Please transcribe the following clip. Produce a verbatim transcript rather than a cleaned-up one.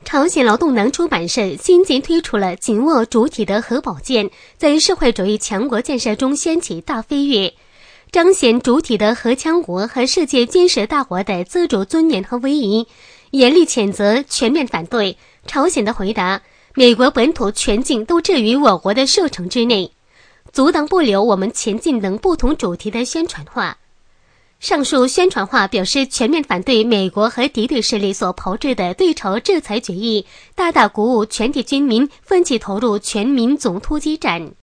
朝鲜劳动党出版社新近推出了紧握主体的核保健在社会主义强国建设中掀起大飞跃，彰显主体的核强国和世界军事大国的自主尊严和威仪，严厉谴责，全面反对。朝鲜的回答：美国本土全境都置于我国的射程之内，阻挡不了我们前进等不同主题的宣传化。上述宣传化表示全面反对美国和敌对势力所炮制的对朝制裁决议，大大鼓舞全体军民奋起投入全民总突击战。